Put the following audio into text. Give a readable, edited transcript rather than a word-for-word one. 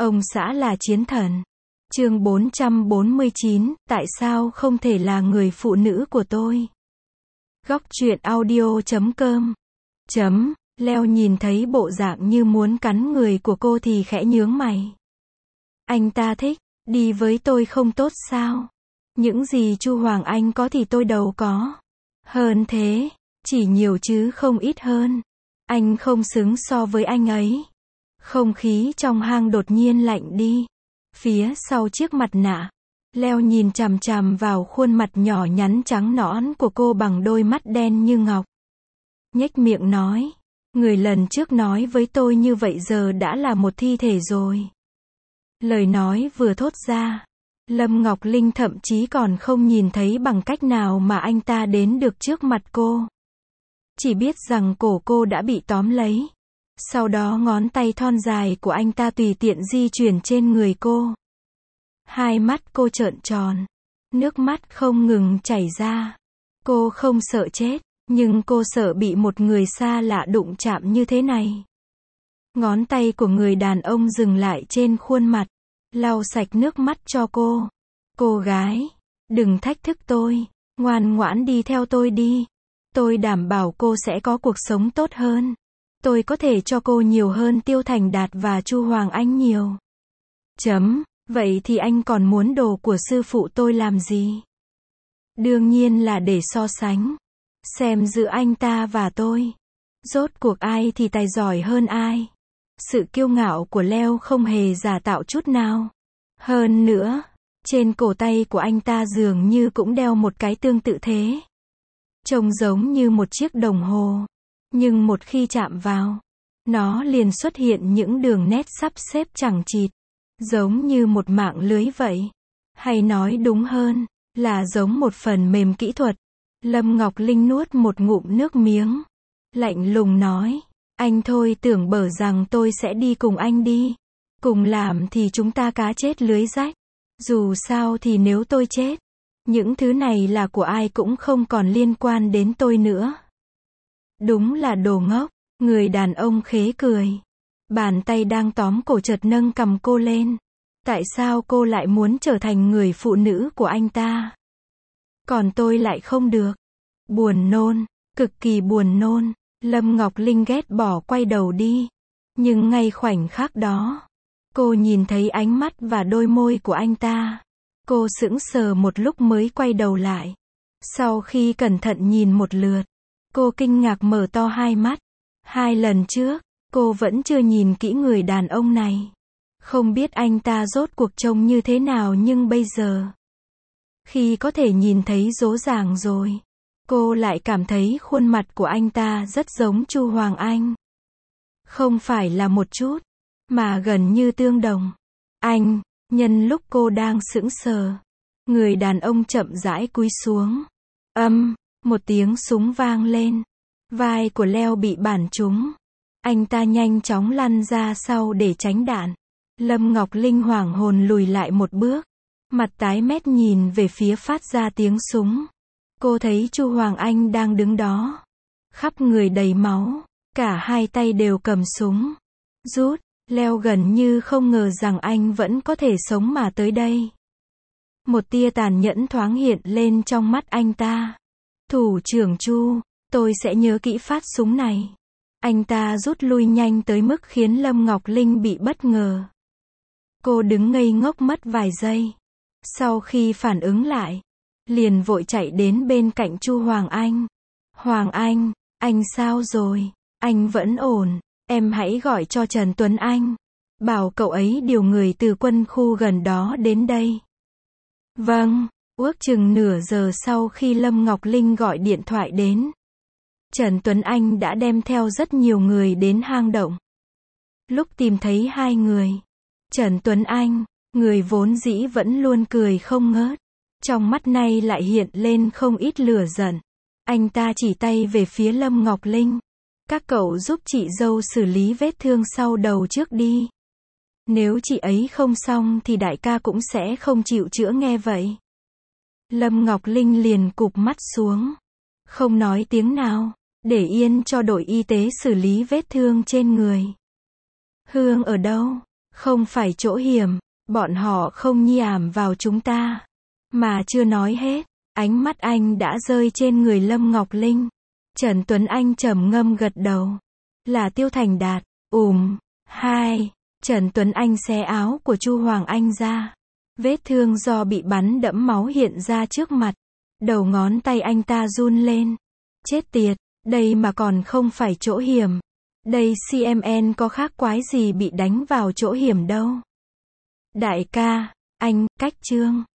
Ông xã là chiến thần. Chương 449, tại sao không thể là người phụ nữ của tôi? Góc truyện audio.com. Leo nhìn thấy bộ dạng như muốn cắn người của cô thì khẽ nhướng mày. Anh ta thích, đi với tôi không tốt sao? Những gì Chu Hoàng Anh có thì tôi đâu có. Hơn thế, chỉ nhiều chứ không ít hơn. Anh không xứng so với anh ấy. Không khí trong hang đột nhiên lạnh đi. Phía sau chiếc mặt nạ, Leo nhìn chằm chằm vào khuôn mặt nhỏ nhắn trắng nõn của cô bằng đôi mắt đen như ngọc. Nhếch miệng nói, người lần trước nói với tôi như vậy giờ đã là một thi thể rồi. Lời nói vừa thốt ra, Lâm Ngọc Linh thậm chí còn không nhìn thấy bằng cách nào mà anh ta đến được trước mặt cô. Chỉ biết rằng cổ cô đã bị tóm lấy. Sau đó ngón tay thon dài của anh ta tùy tiện di chuyển trên người cô. Hai mắt cô trợn tròn. Nước mắt không ngừng chảy ra. Cô không sợ chết, nhưng cô sợ bị một người xa lạ đụng chạm như thế này. Ngón tay của người đàn ông dừng lại trên khuôn mặt, lau sạch nước mắt cho cô. Cô gái, đừng thách thức tôi, ngoan ngoãn đi theo tôi đi. Tôi đảm bảo cô sẽ có cuộc sống tốt hơn. Tôi có thể cho cô nhiều hơn Tiêu Thành Đạt và Chu Hoàng Anh nhiều. Vậy thì anh còn muốn đồ của sư phụ tôi làm gì? Đương nhiên là để so sánh. Xem giữa anh ta và tôi. Rốt cuộc ai thì tài giỏi hơn ai. Sự kiêu ngạo của Leo không hề giả tạo chút nào. Hơn nữa, trên cổ tay của anh ta dường như cũng đeo một cái tương tự thế. Trông giống như một chiếc đồng hồ. Nhưng một khi chạm vào, nó liền xuất hiện những đường nét sắp xếp chằng chịt. Giống như một mạng lưới vậy. Hay nói đúng hơn, là giống một phần mềm kỹ thuật. Lâm Ngọc Linh nuốt một ngụm nước miếng. Lạnh lùng nói, anh thôi tưởng bở rằng tôi sẽ đi cùng anh đi. Cùng làm thì chúng ta cá chết lưới rách. Dù sao thì nếu tôi chết, những thứ này là của ai cũng không còn liên quan đến tôi nữa. Đúng là đồ ngốc, người đàn ông khế cười. Bàn tay đang tóm cổ chợt nâng cầm cô lên. Tại sao cô lại muốn trở thành người phụ nữ của anh ta? Còn tôi lại không được. Buồn nôn, cực kỳ buồn nôn. Lâm Ngọc Linh ghét bỏ quay đầu đi. Nhưng ngay khoảnh khắc đó, cô nhìn thấy ánh mắt và đôi môi của anh ta. Cô sững sờ một lúc mới quay đầu lại. Sau khi cẩn thận nhìn một lượt, cô kinh ngạc mở to hai mắt. 2 lần trước, cô vẫn chưa nhìn kỹ người đàn ông này. Không biết anh ta rốt cuộc trông như thế nào nhưng bây giờ, khi có thể nhìn thấy rõ ràng rồi, cô lại cảm thấy khuôn mặt của anh ta rất giống Chu Hoàng Anh. Không phải là một chút, mà gần như tương đồng. Anh, nhân lúc cô đang sững sờ, người đàn ông chậm rãi cúi xuống. Một tiếng súng vang lên. Vai của Leo bị bắn trúng. Anh ta nhanh chóng lăn ra sau để tránh đạn. Lâm Ngọc Linh hoảng hồn lùi lại một bước. Mặt tái mét nhìn về phía phát ra tiếng súng. Cô thấy Chu Hoàng Anh đang đứng đó. Khắp người đầy máu. Cả hai tay đều cầm súng. Rút, Leo gần như không ngờ rằng anh vẫn có thể sống mà tới đây. Một tia tàn nhẫn thoáng hiện lên trong mắt anh ta. Thủ trưởng Chu, tôi sẽ nhớ kỹ phát súng này. Anh ta rút lui nhanh tới mức khiến Lâm Ngọc Linh bị bất ngờ. Cô đứng ngây ngốc mất vài giây. Sau khi phản ứng lại, liền vội chạy đến bên cạnh Chu Hoàng Anh. Hoàng anh sao rồi? Anh vẫn ổn. Em hãy gọi cho Trần Tuấn Anh. Bảo cậu ấy điều người từ quân khu gần đó đến đây. Vâng. Ước chừng nửa giờ sau khi Lâm Ngọc Linh gọi điện thoại đến, Trần Tuấn Anh đã đem theo rất nhiều người đến hang động. Lúc tìm thấy hai người, Trần Tuấn Anh, người vốn dĩ vẫn luôn cười không ngớt, trong mắt nay lại hiện lên không ít lửa giận. Anh ta chỉ tay về phía Lâm Ngọc Linh. Các cậu giúp chị dâu xử lý vết thương sau đầu trước đi. Nếu chị ấy không xong thì đại ca cũng sẽ không chịu chữa nghe vậy. Lâm Ngọc Linh liền cụp mắt xuống. Không nói tiếng nào. Để yên cho đội y tế xử lý vết thương trên người. Hương ở đâu? Không phải chỗ hiểm, bọn họ không nhi ảm vào chúng ta. Mà chưa nói hết, ánh mắt anh đã rơi trên người Lâm Ngọc Linh. Trần Tuấn Anh trầm ngâm gật đầu. Là Tiêu Thành Đạt. Hai. Trần Tuấn Anh xé áo của Chu Hoàng Anh ra. Vết thương do bị bắn đẫm máu hiện ra trước mặt. Đầu ngón tay anh ta run lên. Chết tiệt, đây mà còn không phải chỗ hiểm. Đây CMN có khác quái gì bị đánh vào chỗ hiểm đâu. Đại ca, anh, cách chương.